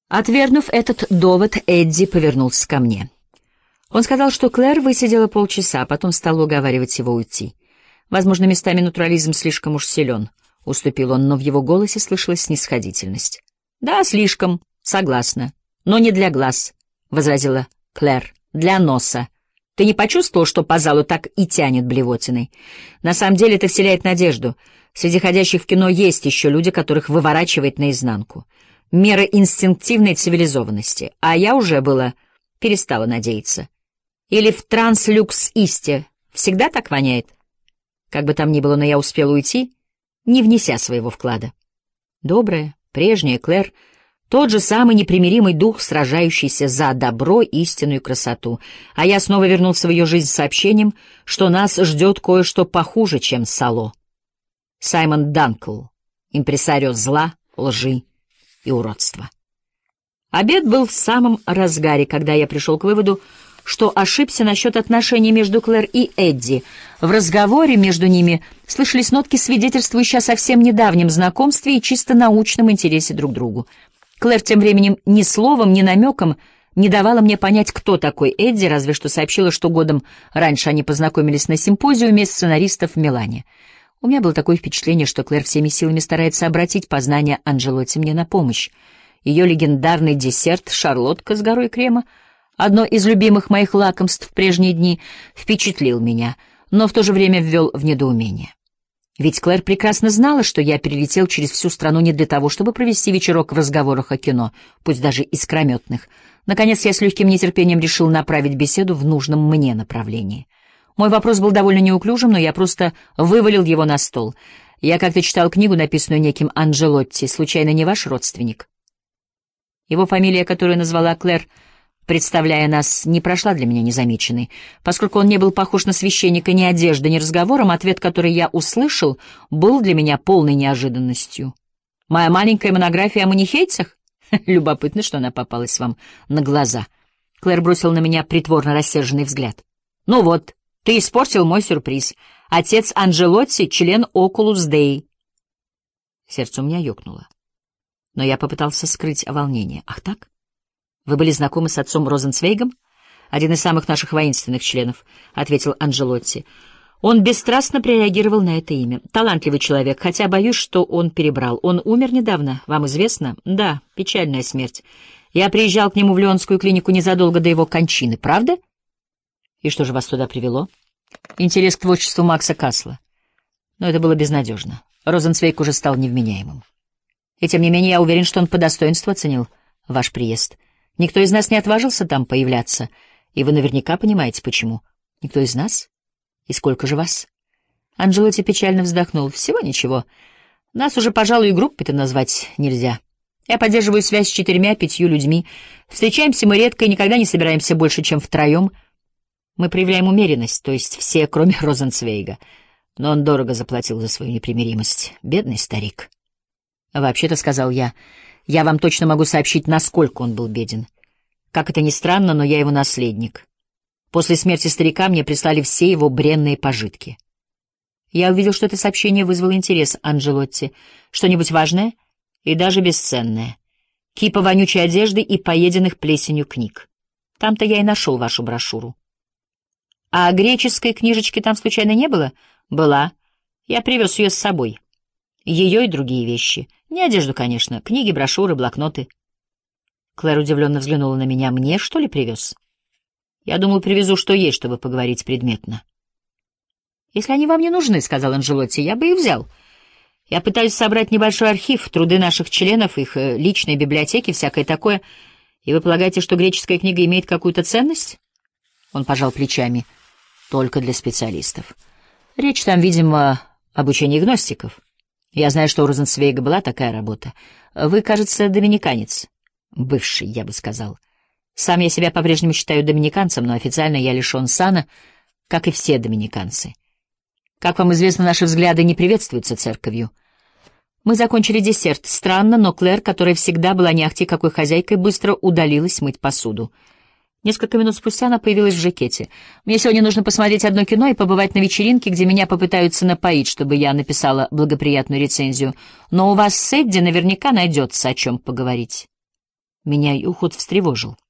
Отвергнув этот довод, Эдди повернулся ко мне. Он сказал, что Клэр высидела полчаса, а потом стал уговаривать его уйти. Возможно, местами натурализм слишком уж силен, — уступил он, но в его голосе слышалась снисходительность. — Да, слишком, согласна, но не для глаз, — возразила Клэр, — для носа. Ты не почувствовал, что по залу так и тянет блевотиной? На самом деле это вселяет надежду. Среди ходящих в кино есть еще люди, которых выворачивает наизнанку. Мера инстинктивной цивилизованности. А я уже перестала надеяться. Или в Транслюкс-Исте всегда так воняет? Как бы там ни было, но я успела уйти, не внеся своего вклада. Добрая, прежняя Клэр, тот же самый непримиримый дух, сражающийся за добро, истину и красоту. А я снова вернулся в ее жизнь с сообщением, что нас ждет кое-что похуже, чем Сало. Саймон Данкл, импресарио зла, лжи и уродства. Обед был в самом разгаре, когда я пришел к выводу, что ошибся насчет отношений между Клэр и Эдди. В разговоре между ними слышались нотки, свидетельствующие о совсем недавнем знакомстве и чисто научном интересе друг к другу. Клэр тем временем ни словом, ни намеком не давала мне понять, кто такой Эдди, разве что сообщила, что годом раньше они познакомились на симпозиуме сценаристов в Милане. У меня было такое впечатление, что Клэр всеми силами старается обратить познания Анджелотти мне на помощь. Ее легендарный десерт — шарлотка с горой крема, одно из любимых моих лакомств в прежние дни, впечатлил меня, но в то же время ввел в недоумение. Ведь Клэр прекрасно знала, что я перелетел через всю страну не для того, чтобы провести вечерок в разговорах о кино, пусть даже искрометных. Наконец, я с легким нетерпением решил направить беседу в нужном мне направлении. Мой вопрос был довольно неуклюжим, но я просто вывалил его на стол. Я как-то читал книгу, написанную неким Анджелотти, случайно не ваш родственник? Его фамилия, которую назвала Клэр, представляя нас, не прошла для меня незамеченной. Поскольку он не был похож на священника ни одеждой, ни разговором, ответ, который я услышал, был для меня полной неожиданностью. «Моя маленькая монография о манихейцах? Любопытно, что она попалась вам на глаза». Клэр бросил на меня притворно рассерженный взгляд. «Ну вот, ты испортил мой сюрприз. Отец Анджелотти — член Окулус Дей». Сердце у меня ёкнуло. Но я попытался скрыть волнение. «Ах так? Вы были знакомы с отцом Розенцвейгом? Один из самых наших воинственных членов», — ответил Анджелотти. Он бесстрастно прореагировал на это имя. «Талантливый человек, хотя боюсь, что он перебрал. Он умер недавно, вам известно?» «Да, печальная смерть. Я приезжал к нему в Леонскую клинику незадолго до его кончины. Правда?» «И что же вас туда привело?» «Интерес к творчеству Макса Касла». Но это было безнадежно. Розенцвейг уже стал невменяемым. И тем не менее я уверен, что он по достоинству оценил ваш приезд. Никто из нас не отважился там появляться, и вы наверняка понимаете, почему. Никто из нас? И сколько же вас? Анджелотти печально вздохнул. Всего ничего. Нас уже, пожалуй, и группой-то назвать нельзя. Я поддерживаю связь с 4-5 людьми. Встречаемся мы редко и никогда не собираемся больше, чем втроем. Мы проявляем умеренность, то есть все, кроме Розенцвейга. Но он дорого заплатил за свою непримиримость. Бедный старик. Вообще-то, сказал я вам точно могу сообщить, насколько он был беден. Как это ни странно, но я его наследник. После смерти старика мне прислали все его бренные пожитки. Я увидел, что это сообщение вызвало интерес Анджелотти. Что-нибудь важное и даже бесценное. Кипа вонючей одежды и поеденных плесенью книг. Там-то я и нашел вашу брошюру. А греческой книжечки там случайно не было? Была. Я привез ее с собой. Ее и другие вещи. Не одежду, конечно. Книги, брошюры, блокноты. Клэр удивленно взглянула на меня. Мне, что ли, привез? Я думал, привезу что есть, чтобы поговорить предметно. Если они вам не нужны, — сказал Анджелотти, — я бы их взял. Я пытаюсь собрать небольшой архив, труды наших членов, их личные библиотеки, всякое такое. И вы полагаете, что греческая книга имеет какую-то ценность? Он пожал плечами. Только для специалистов. Речь там, видимо, об учении гностиков. Я знаю, что у Розенцвейга была такая работа. Вы, кажется, доминиканец. Бывший, я бы сказал. Сам я себя по-прежнему считаю доминиканцем, но официально я лишен сана, как и все доминиканцы. Как вам известно, наши взгляды не приветствуются церковью. Мы закончили десерт. Странно, но Клэр, которая всегда была не ахти какой хозяйкой, быстро удалилась мыть посуду. Несколько минут спустя она появилась в жакете. «Мне сегодня нужно посмотреть одно кино и побывать на вечеринке, где меня попытаются напоить, чтобы я написала благоприятную рецензию. Но у вас с Эдди наверняка найдется о чем поговорить». Меня уход встревожил.